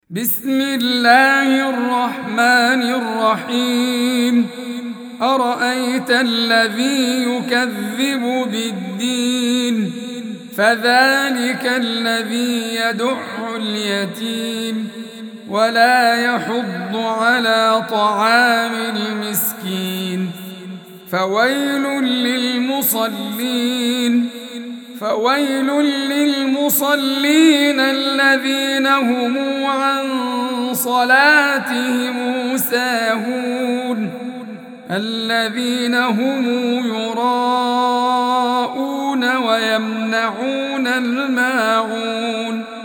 بسم الله الرحمن الرحيم. أرأيت الذي يكذب بالدين فذلك الذي يدع اليتيم ولا يحض على طعام المسكين فويل للمصلين الذين هم عن صلاتهم ساهون الذين هم يراءون ويمنعون الماعون